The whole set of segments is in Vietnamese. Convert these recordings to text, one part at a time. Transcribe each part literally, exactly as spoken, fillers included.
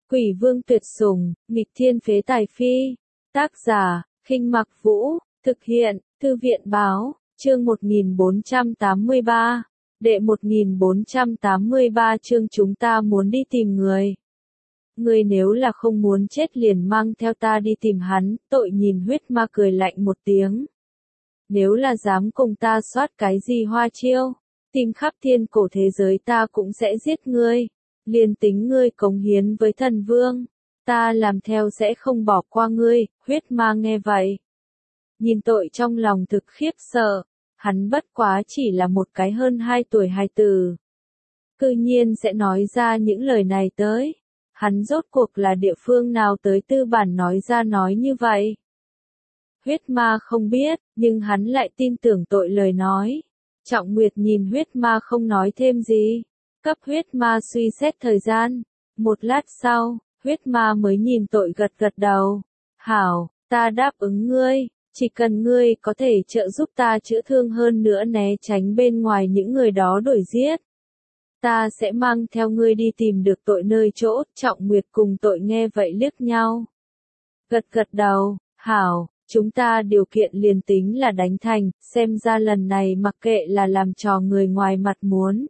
Quỷ vương tuyệt sủng, nghịch thiên phế tài phi. Tác giả, Khinh Mặc Vũ, thực hiện, Thư viện báo, chương một nghìn bốn trăm tám mươi ba. Đệ một nghìn bốn trăm tám mươi ba chương chúng ta muốn đi tìm người. Ngươi nếu là không muốn chết liền mang theo ta đi tìm hắn, tội nhìn huyết ma cười lạnh một tiếng. Nếu là dám cùng ta soát cái gì hoa chiêu, tìm khắp thiên cổ thế giới ta cũng sẽ giết ngươi. Liền tính ngươi cống hiến với thần vương, ta làm theo sẽ không bỏ qua ngươi. Huyết ma nghe vậy, nhìn tội trong lòng thực khiếp sợ, hắn bất quá chỉ là một cái hơn hai tuổi hài tử. Cư nhiên sẽ nói ra những lời này tới, hắn rốt cuộc là địa phương nào tới tư bản nói ra nói như vậy. Huyết ma không biết, nhưng hắn lại tin tưởng tội lời nói. Trọng Nguyệt nhìn huyết ma không nói thêm gì. Cấp huyết ma suy xét thời gian. Một lát sau, huyết ma mới nhìn tội gật gật đầu. Hảo, ta đáp ứng ngươi, chỉ cần ngươi có thể trợ giúp ta chữa thương hơn nữa né tránh bên ngoài những người đó đuổi giết. Ta sẽ mang theo ngươi đi tìm được tội nơi chỗ. Trọng Nguyệt cùng tội nghe vậy liếc nhau. Gật gật đầu, hảo, chúng ta điều kiện liền tính là đánh thành, xem ra lần này mặc kệ là làm trò người ngoài mặt muốn.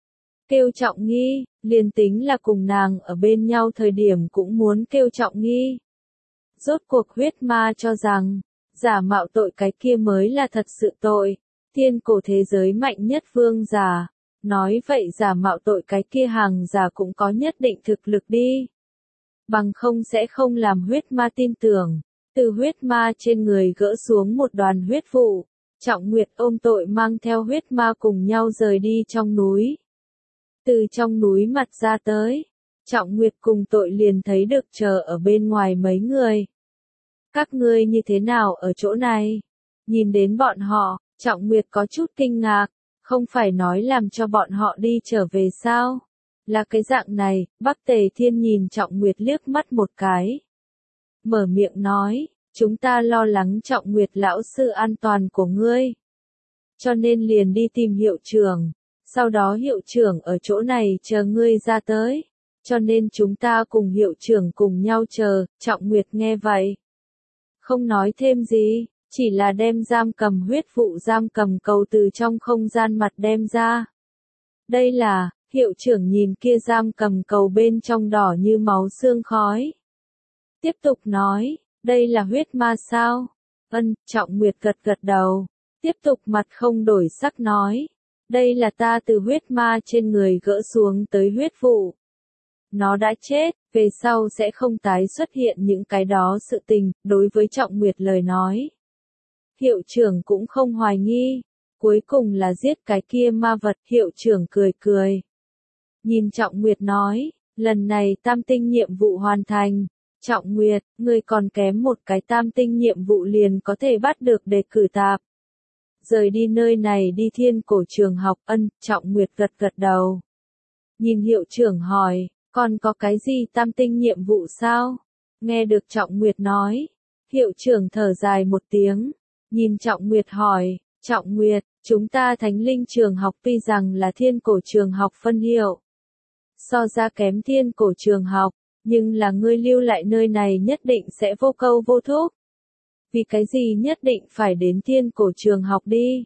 Kêu Trọng Nghi, liền tính là cùng nàng ở bên nhau thời điểm cũng muốn kêu Trọng Nghi. Rốt cuộc huyết ma cho rằng, giả mạo tội cái kia mới là thật sự tội, thiên cổ thế giới mạnh nhất vương giả. Nói vậy giả mạo tội cái kia hàng giả cũng có nhất định thực lực đi. Bằng không sẽ không làm huyết ma tin tưởng. Từ huyết ma trên người gỡ xuống một đoàn huyết vụ. Trọng Nguyệt ôm tội mang theo huyết ma cùng nhau rời đi trong núi. Từ trong núi mặt ra tới, Trọng Nguyệt cùng tội liền thấy được chờ ở bên ngoài mấy người. Các ngươi như thế nào ở chỗ này? Nhìn đến bọn họ, Trọng Nguyệt có chút kinh ngạc, không phải nói làm cho bọn họ đi trở về sao? Là cái dạng này. Bắc Tề Thiên nhìn Trọng Nguyệt liếc mắt một cái. Mở miệng nói, chúng ta lo lắng Trọng Nguyệt lão sư an toàn của ngươi. Cho nên liền đi tìm hiệu trưởng. Sau đó hiệu trưởng ở chỗ này chờ ngươi ra tới. Cho nên chúng ta cùng hiệu trưởng cùng nhau chờ. Trọng Nguyệt nghe vậy, không nói thêm gì, chỉ là đem giam cầm huyết vụ giam cầm cầu từ trong không gian mặt đem ra. Đây là, hiệu trưởng nhìn kia giam cầm cầu bên trong đỏ như máu xương khói. Tiếp tục nói, đây là huyết ma sao? Ân, Trọng Nguyệt gật gật đầu. Tiếp tục mặt không đổi sắc nói. Đây là ta từ huyết ma trên người gỡ xuống tới huyết vụ. Nó đã chết, về sau sẽ không tái xuất hiện những cái đó sự tình. Đối với Trọng Nguyệt lời nói, hiệu trưởng cũng không hoài nghi. Cuối cùng là giết cái kia ma vật. Hiệu trưởng cười cười, nhìn Trọng Nguyệt nói, lần này tam tinh nhiệm vụ hoàn thành. Trọng Nguyệt, ngươi còn kém một cái tam tinh nhiệm vụ liền có thể bắt được đề cử tạp. Rời đi nơi này đi thiên cổ trường học. Ân, Trọng Nguyệt gật gật đầu. Nhìn hiệu trưởng hỏi, còn có cái gì tam tinh nhiệm vụ sao? Nghe được Trọng Nguyệt nói, hiệu trưởng thở dài một tiếng, nhìn Trọng Nguyệt hỏi, Trọng Nguyệt, chúng ta Thánh Linh trường học tuy rằng là thiên cổ trường học phân hiệu, so ra kém thiên cổ trường học, nhưng là ngươi lưu lại nơi này nhất định sẽ vô câu vô thúc. Vì cái gì nhất định phải đến thiên cổ trường học đi?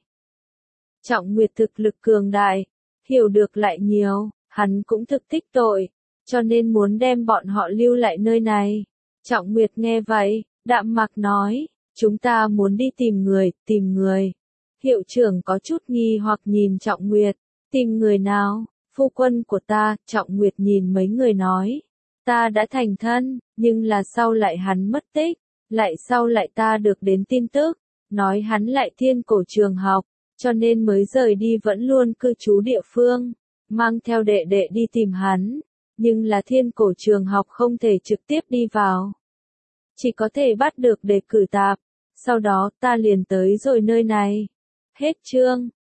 Trọng Nguyệt thực lực cường đại, hiểu được lại nhiều, hắn cũng thực thích tội, cho nên muốn đem bọn họ lưu lại nơi này. Trọng Nguyệt nghe vậy, đạm mạc nói, chúng ta muốn đi tìm người, tìm người. Hiệu trưởng có chút nghi hoặc nhìn Trọng Nguyệt, tìm người nào? Phu quân của ta. Trọng Nguyệt nhìn mấy người nói, ta đã thành thân, nhưng là sau lại hắn mất tích, lại sau lại ta được đến tin tức, nói hắn lại thiên cổ trường học, cho nên mới rời đi vẫn luôn cư trú địa phương, mang theo đệ đệ đi tìm hắn, nhưng là thiên cổ trường học không thể trực tiếp đi vào, chỉ có thể bắt được đề cử tạp, sau đó ta liền tới rồi nơi này. Hết chương.